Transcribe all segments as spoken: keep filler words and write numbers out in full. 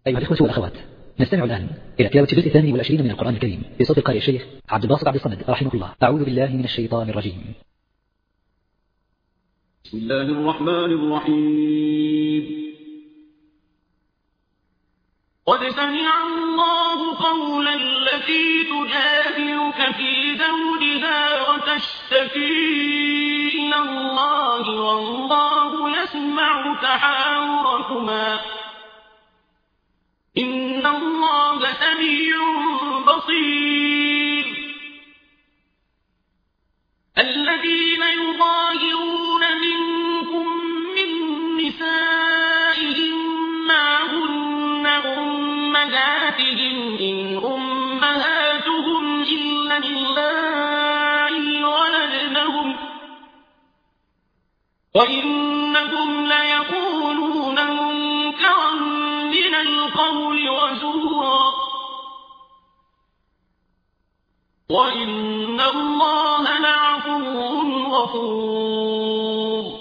أيها الإخوة والأخوات، نستمع الآن إلى تلاوة الجزء الثاني والعشرين من القرآن الكريم بصوت القارئ الشيخ عبد الباسط عبد الصمد رحمه الله. أعوذ بالله من الشيطان الرجيم. بسم الله الرحمن الرحيم. قد سمع الله قول التي تجادلك في زوجها وتشتكي إلى الله والله يسمع تحاوركما إن الله سميع بصير. الذين يظاهرون منكم من نسائهم ما هن أمهاتهم إن أمهاتهم إلا اللائي ولدنهم وإنهم ليقولون منكرا من القول وزورا وإن الله لعفو غفور.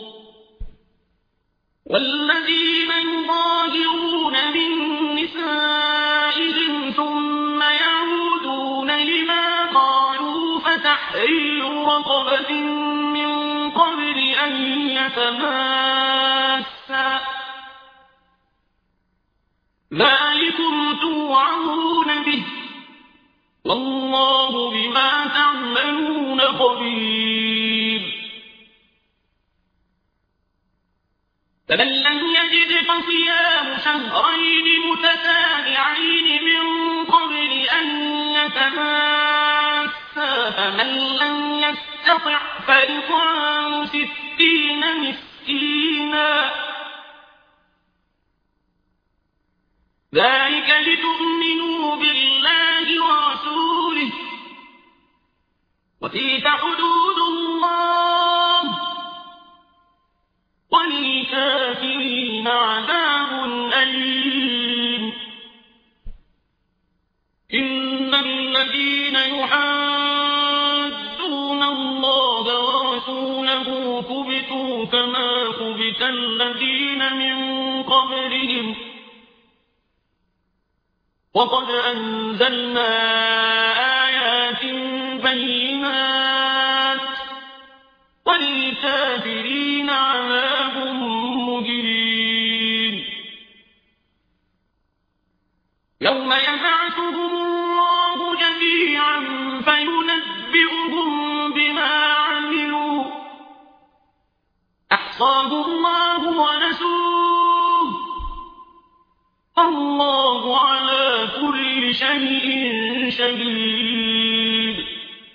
والذين يظاهرون من نسائهم ثم يعودون لما قالوا فتحرير رقبة من قبل أن يتماسا ذلكم توعظون به والله بما تعملون خبير. فمن لم يجد فصيام شهرين متتابعين من قبل أن يتماسا فمن لم يستطع فإطعام ستين مسكينا ذلك لتؤمنوا بالله ورسوله وتلك حدود الله وللكافرين عذاب أليم. إن الذين يحادون الله ورسوله كبتوا كما كبت الذين من قبلهم وقد أنزلنا آيات بينات وللكافرين عذاب مهين. يوم يبعثهم الله جميعا فينبئهم بما عملوا أحصاه الله ونسوه الله على كل شيء شهيد.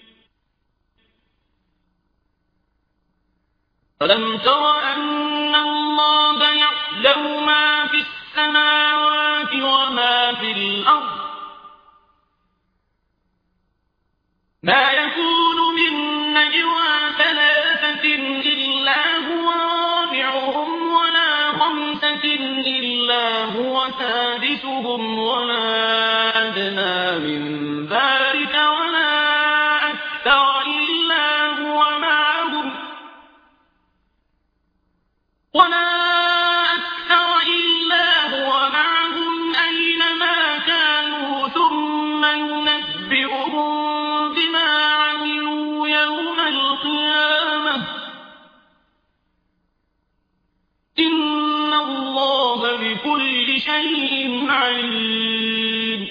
ألم تر أن الله يعلم ما في السماوات وما في الأرض ما يكون من نجوى ثلاثة إلا هو رابعهم ولا خمسة إلا هو سادسهم ولا أدنى من ذلك ولا أكثر إلا هو معهم ولا أكثر إلا هو معهم أينما كانوا ثم ينبئهم بما عملوا يوم القيامة إن الله بكل شيء عليم.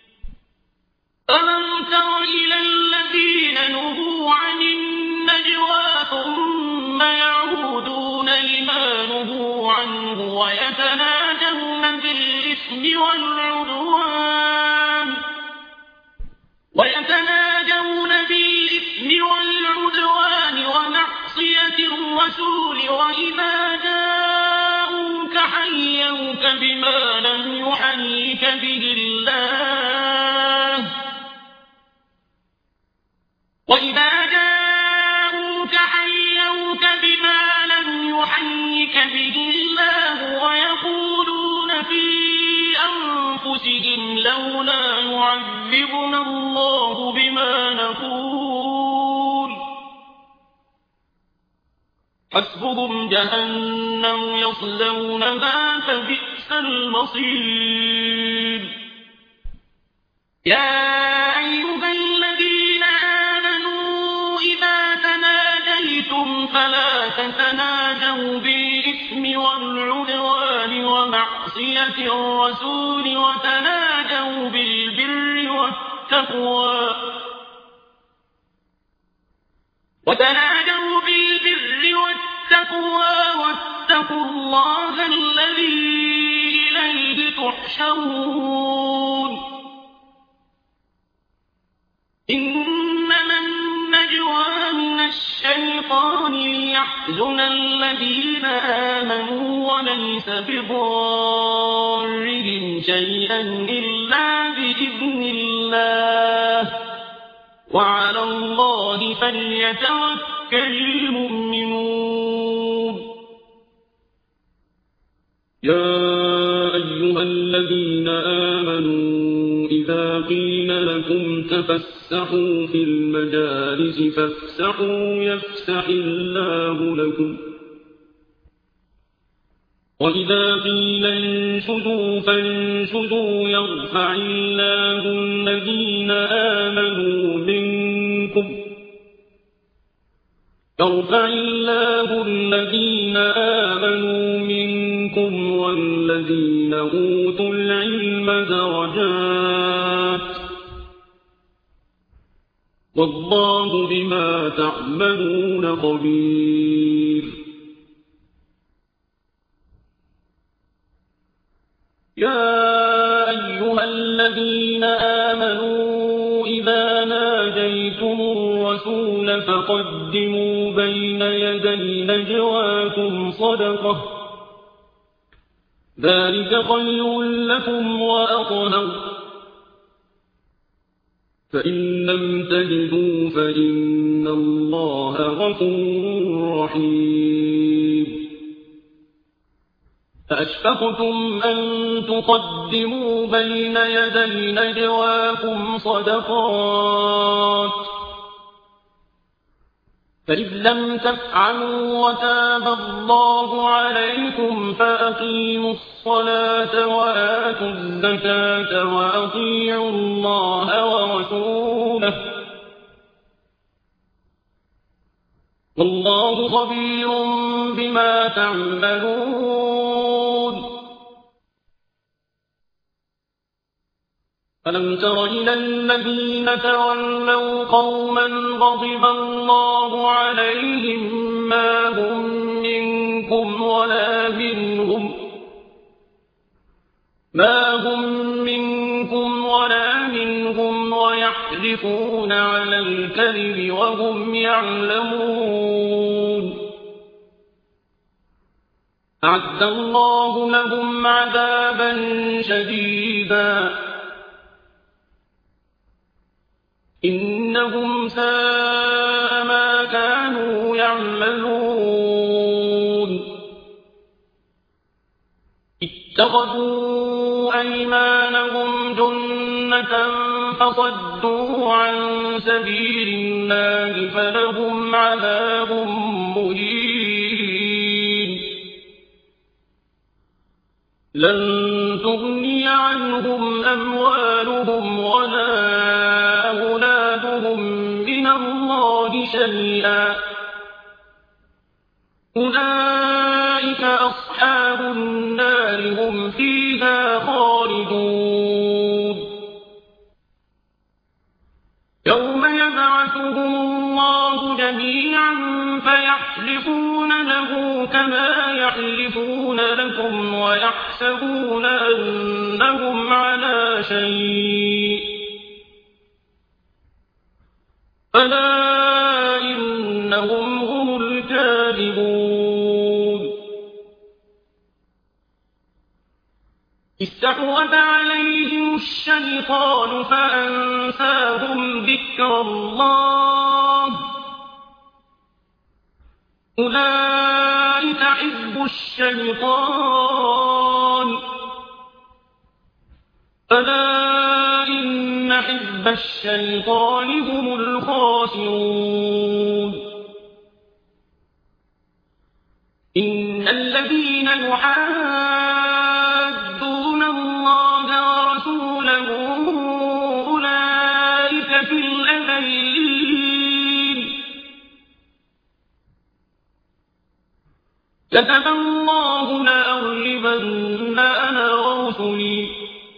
ألم تر إلى الذين نهوا عن النجوى ثم يعودون لما نهوا عنه ويتناجون بالإثم والعدوان ويتناجون بالإثم والعدوان ومعصية الرسول وإذا جاءوك حيوك بما لم يحيك به الله وإذا جاءوك حيوك بما لم يحيك به الله ويقولون في أنفسهم لولا يعذبنا الله بما نقول حسبهم جهنم يصلونها فبئس المصير. يا أيها الذين آمنوا إذا تناجيتم فلا تتناجوا بالإثم والعدوان ومعصية الرسول وتناجوا بالبر والتقوى وتناجوا بالبر والتقوى واتقوا الله الذي إليه تحشرون إنما النجوى من الشيطان ليحزن الذين آمنوا وليس بضارهم شيئا إلا بإذن الله وعلى الله فليتوكل المؤمنون يا أيها الذين آمنوا إذا قيل لكم تفسحوا في المجالس فافسحوا يفسح الله لكم وإذا قيل انشدوا فانشدوا يرفع الله الذين آمنوا منكم يرفع الله الذين آمنوا منكم والذين أوتوا العلم درجات والله بما تعملون خبير يا أيها الذين آمنوا إذا ناجيتم الرسول فقدموا بين يدي نجواكم صدقة ذلك خير لكم وأطهر فإن لم تجدوا فإن الله غفور رحيم أأشفقتم أن تقدموا بين يدي نجواكم صدقات فإذ لم تفعلوا وتاب الله عليكم فأقيموا الصلاة وآتوا الزكاة وأطيعوا الله ورسوله والله خبير بما تعملون ألم تر إلى الذين تولوا قوما غضب الله عليهم ما هم منكم ولا منهم ما هم منكم ولا منهم ويحلفون على الكذب وهم يعلمون أعد الله لهم عذابا شديدا إنهم ساء ما كانوا يعملون اتخذوا أيمانهم جنة فصدوا عن سبيل الله فلهم عذاب مهين لن تغني عنهم أموالهم ولا أولادهم من الله شيئا أولئك أصحاب النار هم فيها خالدون يوم يبعثهم الله جميعا فيحلفون له كما يحلفون لكم ويحسبون أنهم على شيء ألا إنهم هم الكاذبون استحوذ عليهم الشيطان فأنساهم ذكر الله أولئك حزب الشيطان ألا إن حزب الشيطان هم الخاسرون إن الذين يحادون الله ورسوله أولئك في الأذلين كتب الله لأغلبن أنا ورسلي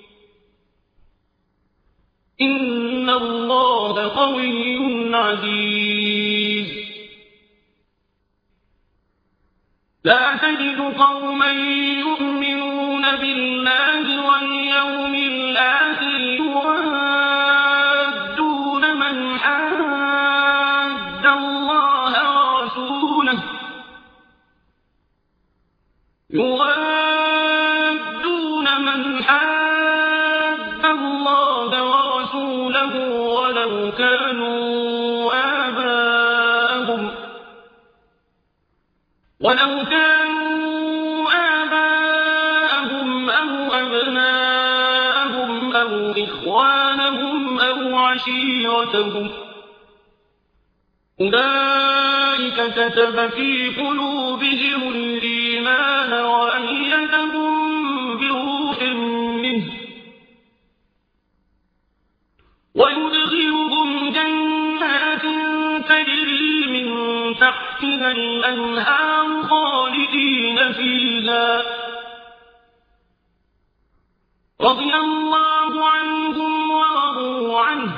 إن الله قوي عزيز لا تجد قوما يؤمنون بالله واليوم الآخر يوادون من حاد الله ورسوله يوادون من حاد الله ورسوله ولو كانوا آباءهم ولو كانوا آباءهم أو أبناءهم أو إخوانهم أو عشيرتهم أولئك كتب في قلوبهم الإيمان وأيدهم بروح منه ويدخلهم جنات تجري من تحتها الأنهار خالدين فيها رضي الله عنهم ورضوا عنه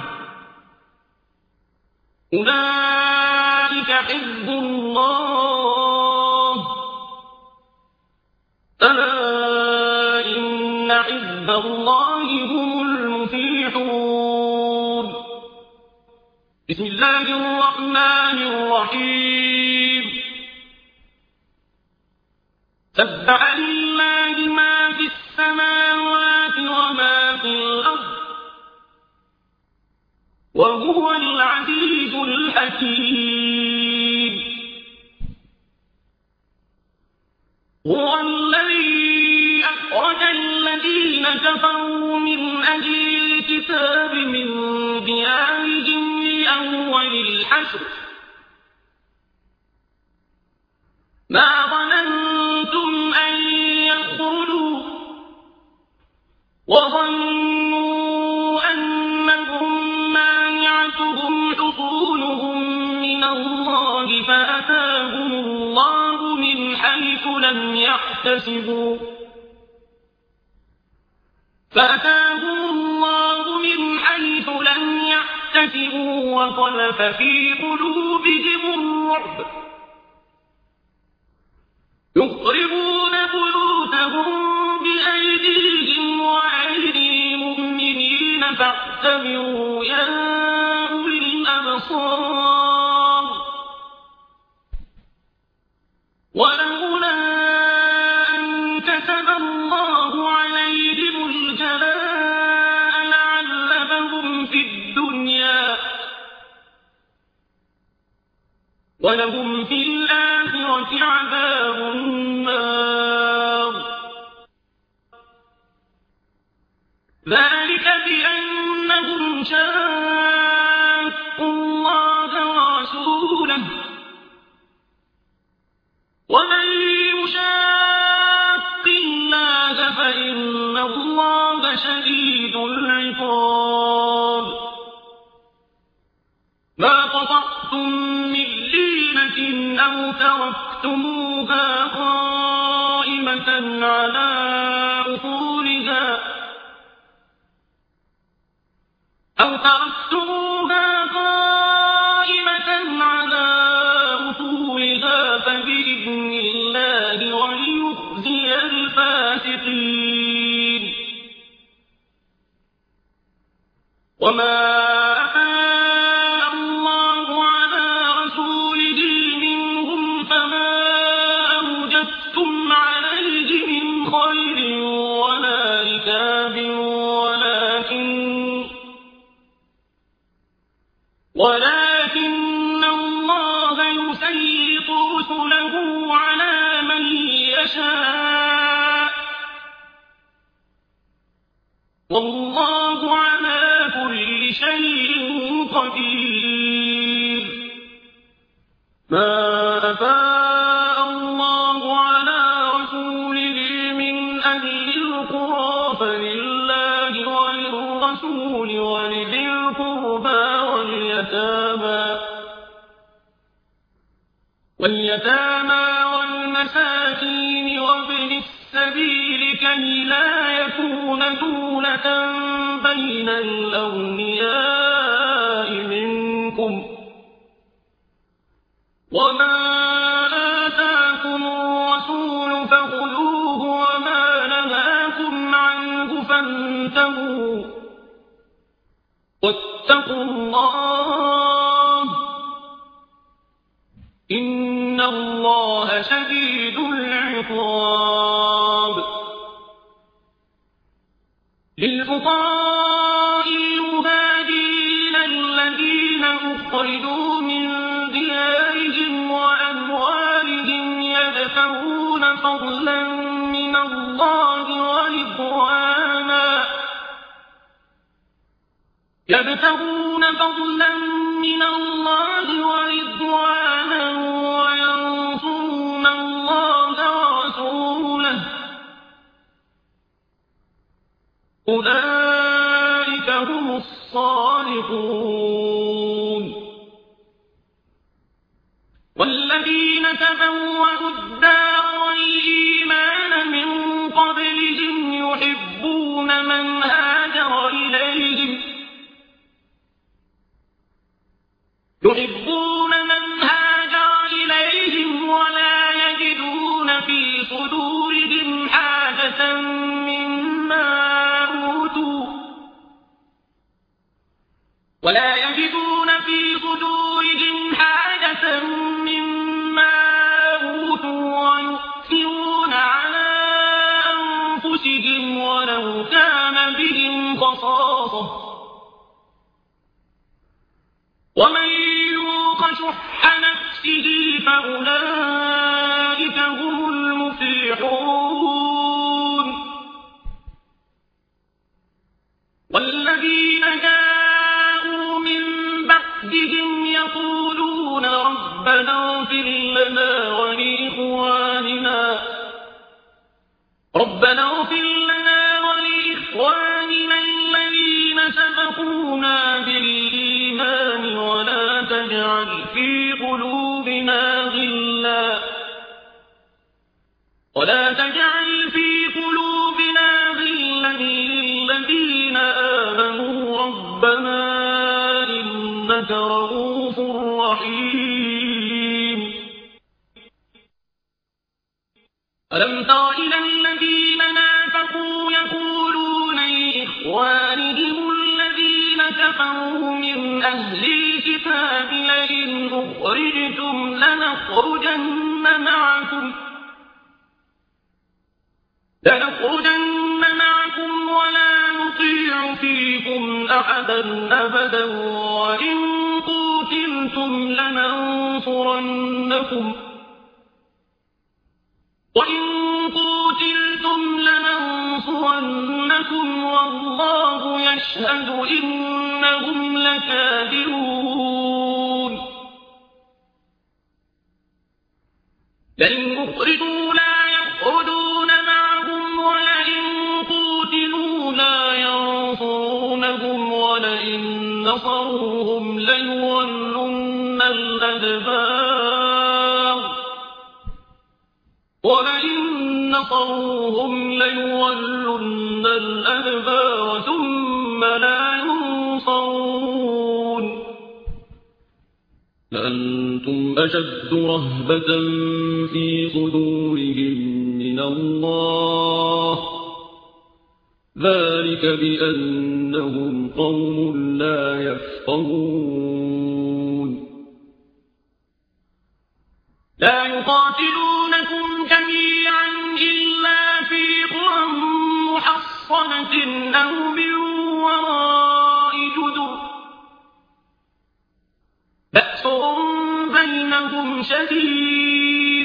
أولئك حزب الله ألا إن حزب الله هم المفلحون بسم الله الرحمن الرحيم سبح لله ما في السماوات وما في الأرض وهو العزيز الحكيم هو الذي أخرج الذين كفروا من أجل الكتاب من ديارهم لأول الحشر ما ظننتم أن يدخلوا وظنوا أنهم مانعتهم حصونهم من الله فأتاهم الله من حيث لم يحتسبوا فأتاهم الله من حيث لم يحتسبوا وقذف في قلوبهم الرعب يخربون بيوتهم بأيديهم وأيدي المؤمنين فاعتبروا يا أولي الأبصار ولولا أن كتب الله عليهم الجلاء لعذبهم في الدنيا ولهم في الآخرة عذاب النار ذلك بأنهم شاقوا الله ورسوله ومن يشاق الله فإن الله شديد العقاب ما قطعتم من لينة أو تركتموها قائمة على أصولها أو تركتموها قائمة على أصولها فبإذن الله وليخزي الفاسقين وما أفاء الله على رسوله منهم فما أوجفتم عليه من خير ولا ركاب ولكن ولكن الله يسلط رسله على من يشاء والله على كل شيء قدير ما أفاء الله على رسوله من أهل القرى فلله وللرسول ولذي القربى واليتامى واليتامى والمساكين وابن السبيل كي لا يكون دولة بين الأغنياء منكم وما آتاكم الرسول فخذوه وما نهاكم عنه فانتهوا واتقوا الله إن الله شديد العقاب للفقراء المهاجرين الذين أخرجوا من ديارهم وأموالهم يبتغون فضلا من الله ورضوانا يبتغون فضلا من الله ورضوانا وينصرون الله ورسوله أولئك هم الصادقون والذين تبوأوا الدار والإيمان من قبلهم يحبون من هاجر إليهم يحبون من هاجر إليهم ولا يجدون في صدورهم حاجة مما أوتوا ولا يجدون في صدورهم حاجة مما أوتوا ويؤثرون على أنفسهم ولو كان بهم خصاصة ومن يوق شح نفسه فأولئك هم المفلحون والذين جاءوا من بعدهم يقولون ربنا اغفر لنا ولإخواننا ربنا اغفر لنا ولإخواننا الذين سبقونا بالإيمان ولا تجعل في قلوبنا غلا ولا تجعل في قلوبنا غلا للذين آمنوا ربنا إنك رؤوف رحيم ألم تر إلى الذين نافقوا يقولون لإخوانهم الذين كفروا من أهل الكتاب لئن أخرجتم لنخرجن معكم لنخرجن معكم ولا نطيع فيكم أحدا أبدا وإن قوتلتم لننصرنكم وإن قوتلتم لننصرنكم والله يشهد إنهم لكاذبون لئن أخرجوا لا يخرجون معهم ولئن قوتلوا لا ينصرونهم ولئن نصروهم ليولن الأدبار ولئن نصروهم ليولن الأدبار ثم لا ينصرون لأنتم أشد رهبة في صدورهم من الله ذلك بأنهم قوم لا يفقهون لا يقاتلونكم جميعا إلا في قرى محصنة أو من وراء جدر بأسهم بينهم شديد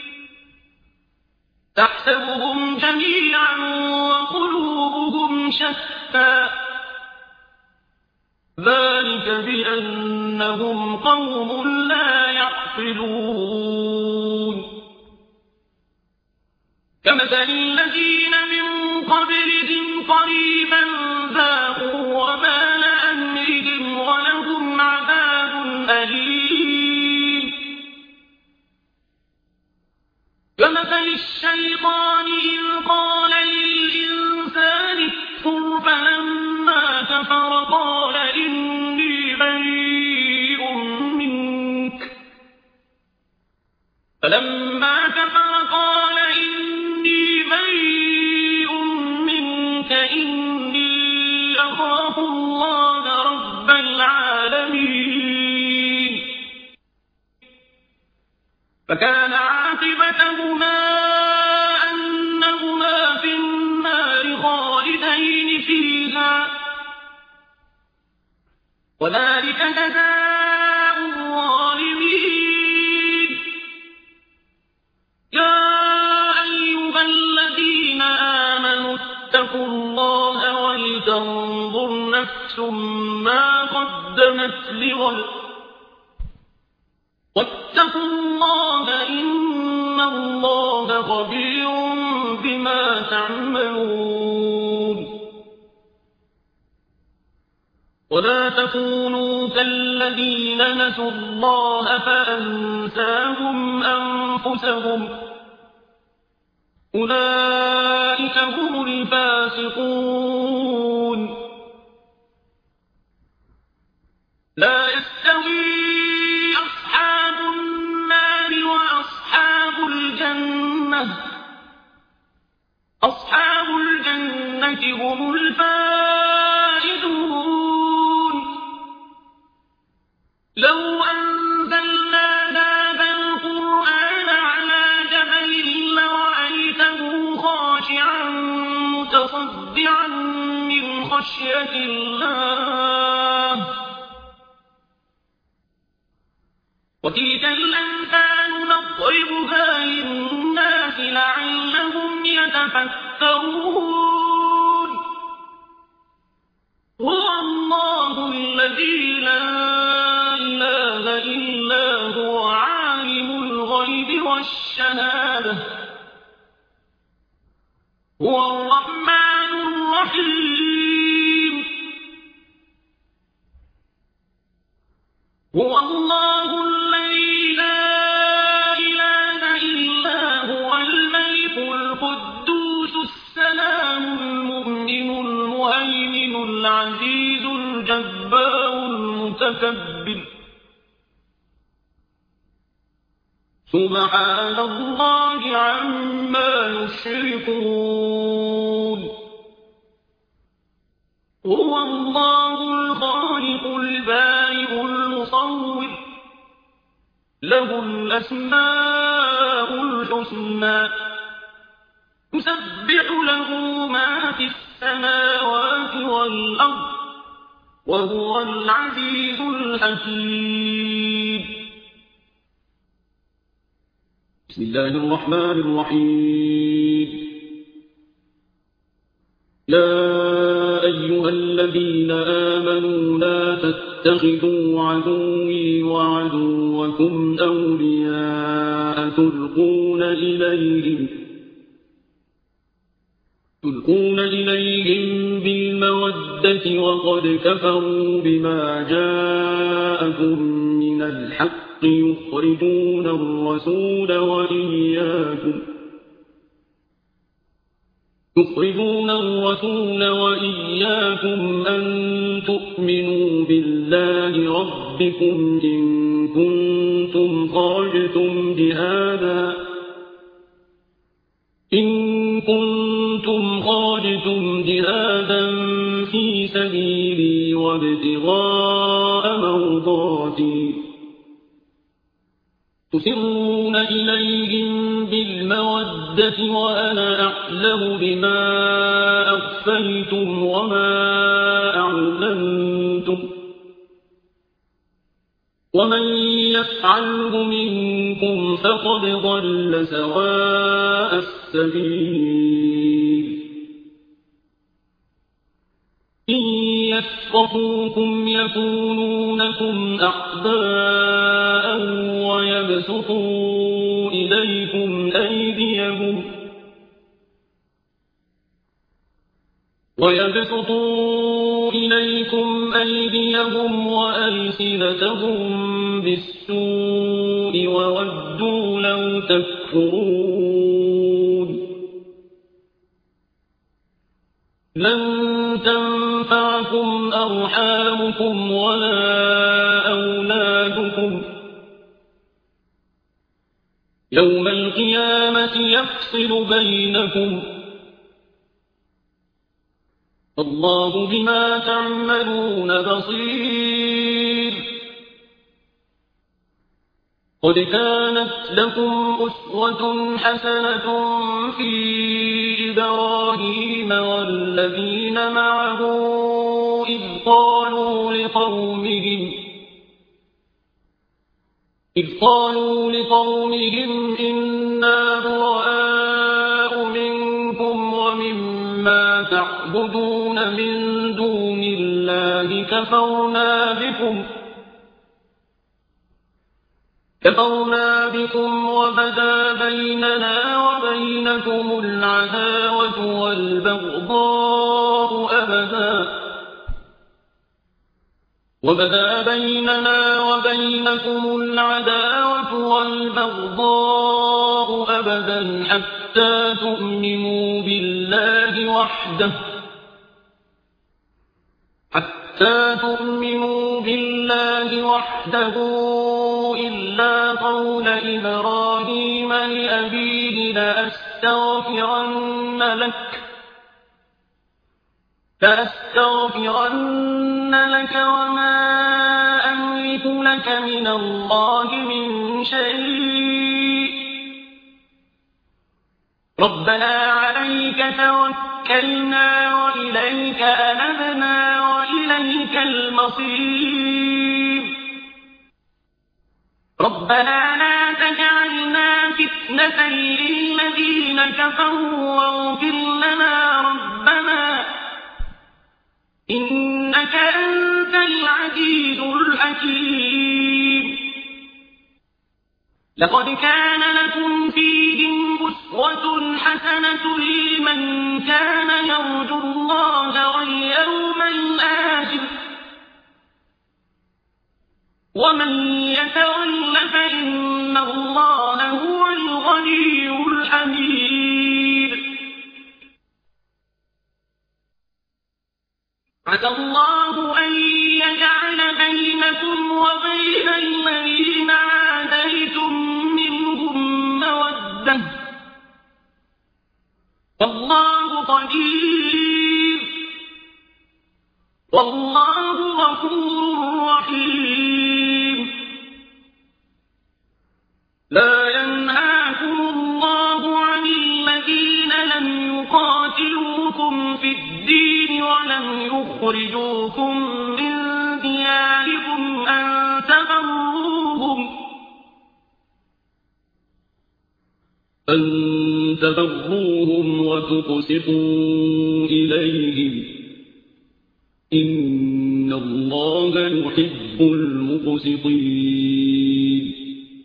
تحسبهم جميعا وقلوبهم شتى ذلك بأنهم قوم لا يعقلون كمثل الذين من قبلهم قريبا ذاقوا وبال أمرهم ولهم عذاب كفر قال إني بريء منك فلما كفر قال إني بريء منك إني أخاف الله رب العالمين فكان عاقبتهما أنهما في النار خالدين فيها وذلك جزاء الظالمين يا أيها الذين آمنوا اتقوا الله ولتنظر نفس ما قدمت لغد واتقوا الله إن الله خبير بما تعملون ولا تكونوا كالذين نسوا الله فأنساهم أنفسهم أولئك هم الفاسقون لا يستوي أصحاب النار وأصحاب الجنة أصحاب الجنة هم الفائزون لو أنزلنا هذا القرآن على جبل لرأيته خاشعا متصدعا من خشية الله وتلك الأمثال نضربها للناس لعلهم يتفكرون هو الله الذي لا إله إلا هو عالم الغيب والشهادة هو الرحمن الرحيم هو الله الذي لا إله إلا هو الملك القدوس السلام المؤمن المهيمن العزيز الجبار المتكبر سبحان الله عما يشركون هو الله الخالق البارئ المصور له الأسماء الحسنى يسبح له ما في السماوات والأرض وهو العزيز الحكيم بسم الله الرحمن الرحيم يا أيها الذين آمنوا لا تتخذوا عدوي وعدوكم أولياء تلقون إليهم تلقون إليهم بالمودة وقد كفروا بما جاءكم من الحق يخرجون الرسول وإياكم يخرجون الرسول وإياكم أن تؤمنوا بالله ربكم إن كنتم خرجتم جهادا إن كنتم خرجتم جهادا في سبيلي وابتغاء مرضاتي تسرون إليهم بالمودة وأنا أعلم بما أخفيتم وما أعلنتم ومن يفعله منكم فقد ضل سواء السبيل إن يثقفوكم يكونوا لكم أعداء ويبسطوا إليكم أيديهم ويبسطوا إليكم أيديهم وألسنتهم بالسوء وودوا لو تكفرون لن تنفعوا تنفعكم أرحامكم ولا أولادكم يوم القيامة يفصل بينكم الله بما تعملون بصير قد كانت لكم أسوة حسنة في إبراهيم والذين معه إذ قالوا لقومهم إذ قالوا لقومهم إنا براء منكم ومما تعبدون من دون الله كفرنا بكم كفرنا بكم وبدا بيننا وبينكم العداوة والبغضاء أبدا وبدا بيننا وبينكم العداوة والبغضاء أبدا حتى تؤمنوا بالله وحده حتى تؤمنوا بالله وحده إلا قول إبراهيم لأبيه لأستغفرن لك لأستغفرن لك وما أملك لك من الله من شيء ربنا عليك توكلنا وإليك أنبنا وإليك المصير ربنا لا تجعلنا فتنة للذين كفروا واغفر لنا ربنا إنك أنت العزيز الحكيم لقد كان لكم فيهم أسوة حسنة لمن كان يرجو الله واليوم الآخر ومن يتول فإن الله هو الغني الحميد عسى الله أن يجعل بينكم وبين الذين عاديتم منهم مودة والله قدير والله غفور رحيم لا ينهاكم الله عن الذين لم يقاتلوكم في الدين ولم يخرجوكم من دياركم أن تبروهم أن تبروهم وتقسطوا إليهم إن الله يحب المقسطين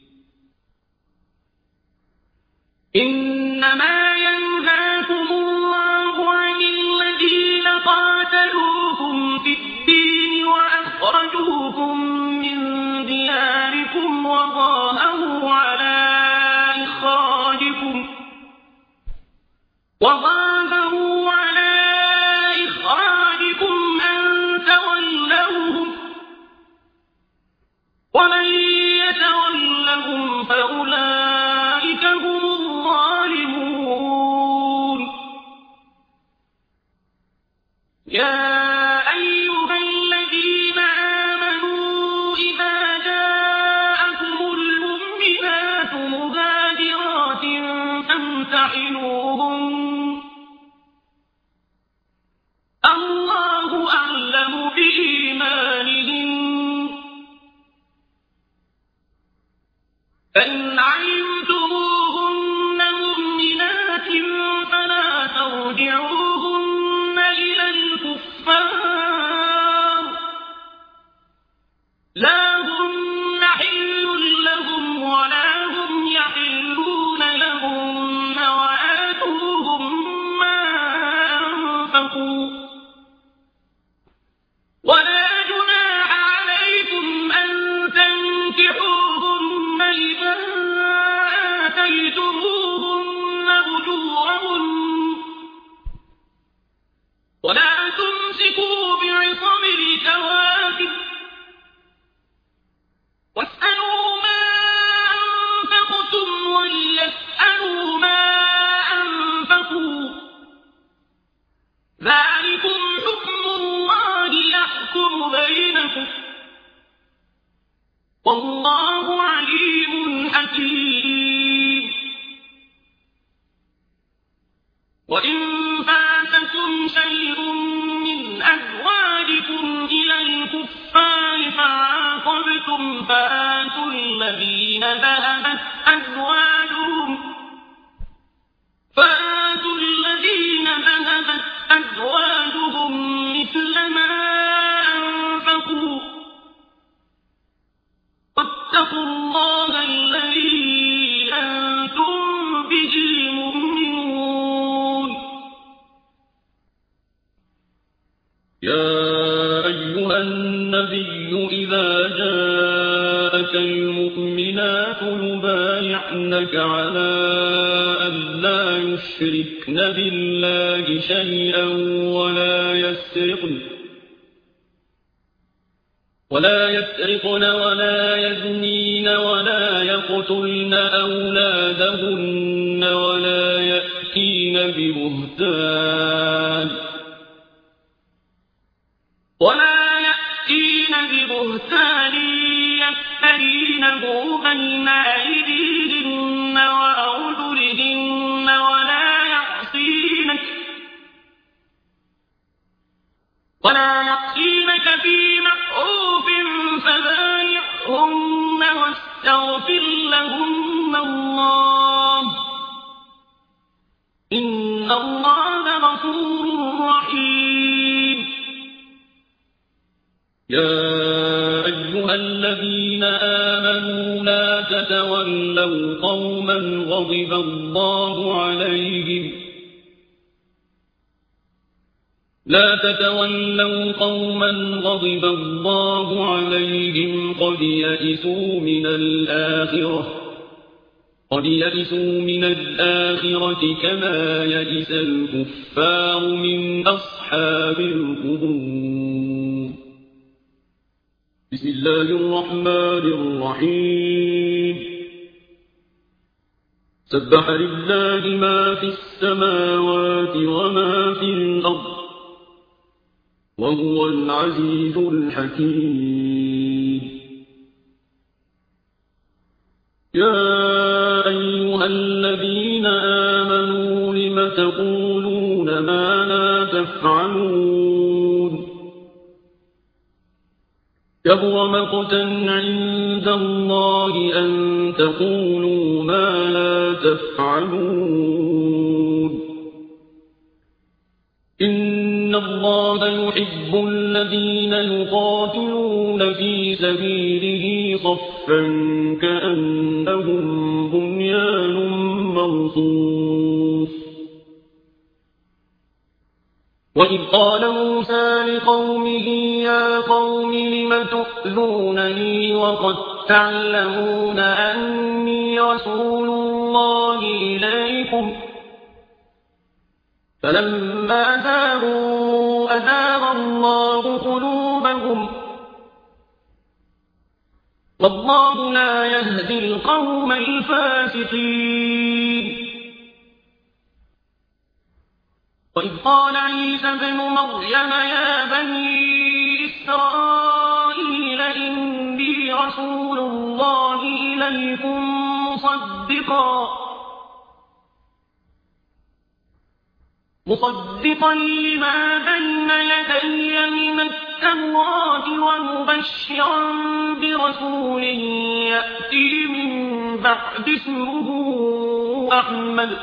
إنما ينهاكم الله عن الذين قاتلوكم في الدين وأخرجوكم من دياركم وظاهروا على إخراجكم وظاهروا على إخراجكم أن تولوهم ومن يتولهم فأولئك هم الظالمون يا أيها الذين آمنوا إذا جاءكم المؤمنات مهاجرات فامتحنوهن الله أعلم بإيمانهن فإن علمتموهن مؤمنات فلا ترجعوهن إلى الكفار لا هن حل لهم ولا هم يحلون لهن وآتوهم ما أنفقوا ولا جناح عليكم أن تنكحوهن إذا آتيتموهن أجورهن ولا تمسكوا بعصيهم خفتم فآتوا الذين ذهبت أزواجهم فآتوا الذين ذهبت أزواجهم مثل ما أنفقوا واتقوا الله الذي أنتم به مؤمنون. يا أيها النبي إذا جاءك المؤمنات يبايعنك على أن لا يشركن بالله شيئا ولا يسرقن ولا يسرقن ولا يزنين ولا يقتلن أولادهن ولا يأتين ببهتان ولا يأتين ببهتان يفترينه بين أيديهن وأرجلهن ولا يعصينك ولا يعصينك في معروف فبايعهن واستغفر لهن الله إن الله غفور رحيم. يا أيها الذين آمنوا لا تتولوا قوما غضب الله عليهم لا تتولوا قوما غضب الله عليهم قد يئسوا من الآخرة قد يئسوا من الآخرة كما يئس الكفار من أصحاب القبور. بسم الله الرحمن الرحيم. سبح لله ما في السماوات وما في الأرض وهو العزيز الحكيم. يا أيها الذين آمنوا لم تقولون ما لا تفعلون كبر مقتا عند الله أن تقولوا ما لا تفعلون إن الله يحب الذين يقاتلون في سبيله صفا كأنهم بنيان مرصوص. وإذ قال موسى لقومه يا قوم لم تؤذونني وقد تعلمون أني رسول الله إليكم فلما أزاغوا أزاغ الله قلوبهم والله لا يهدي القوم الفاسقين. وإذ قال عيسى ابن مريم يا بني إسرائيل إني رسول الله إليكم مصدقا مصدقا لما بين يدي من التوراة ومبشرا برسول يأتي من بعد اسمه أحمد.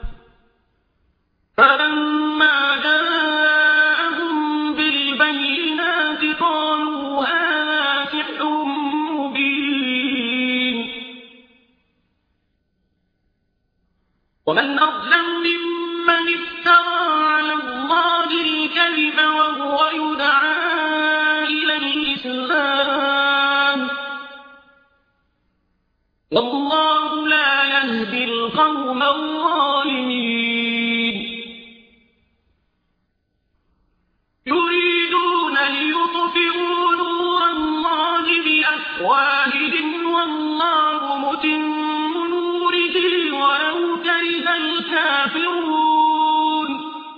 فلما جاءهم بالبينات قالوا هذا سحر مبين. ومن أظلم ممن افترى على الله الكذب وهو يدعى إلى الإسلام والله لا يهدي القوم الظالمين. يريدون ليطفئوا نور الله بأفواههم والله متم نوره ولو كره الكافرون.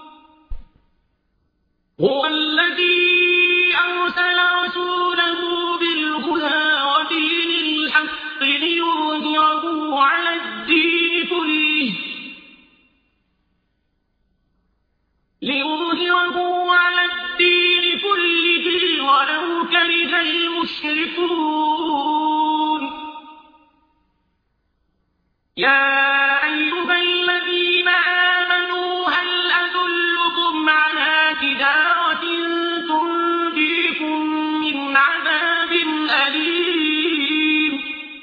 هو الذي أرسل رسوله بالهدى ودين الحق ليظهره على الدين كله ليظهره على الدين كله ولو كره المشركون. يشركون يا أيها الذين آمنوا هل أدلكم على تجارة تنجيكم من عذاب أليم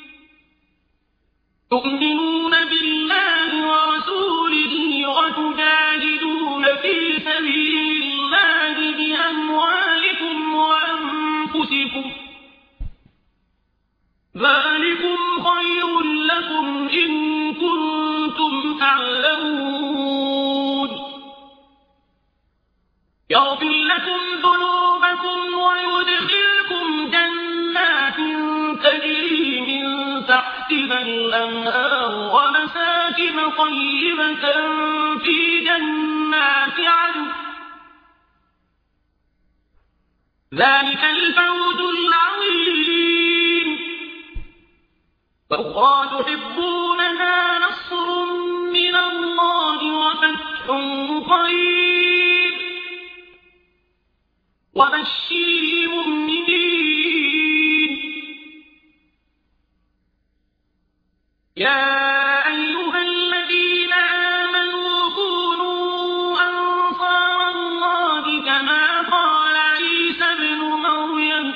تؤمنون بالله ورسوله وتجاهدون في سبيل الله بأموالكم وأنفسكم ذلكم خير لكم إن كنتم تعلمون يغفر لكم ذنوبكم ويدخلكم جنات تجري من تحتها الأنهار ومساكن طيبة في جنات عدن ذلك الفوز العظيم وأخرى تحبونها نصر من الله وفتح قريب وبشر المؤمنين يا أيها الذين آمنوا كونوا أنصار الله كما قال عيسى ابن مريم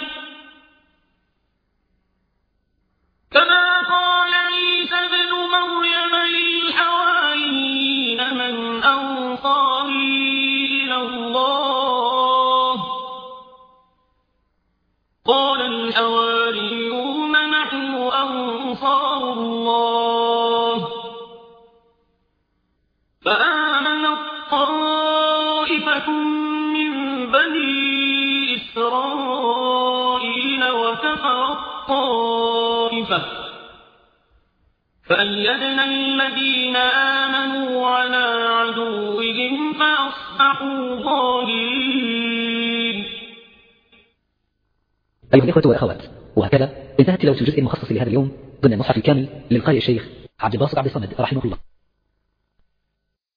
كما قال عيسى ابن مريم للحواريين من أنصاري إلى الله قال الحواريون نحن أنصار الله فآمنت طائفة من بني إسرائيل وكفرت طائفة فأيدنا الذين آمنوا على عدوهم فأصبحوا ظاهرين. أيها الإخوة والأخوات، وهكذا انتهت تلاوة الجزء المخصص لهذا اليوم ضمن المصحف الكامل للقارئ الشيخ عبد الباسط عبد الصمد رحمه الله.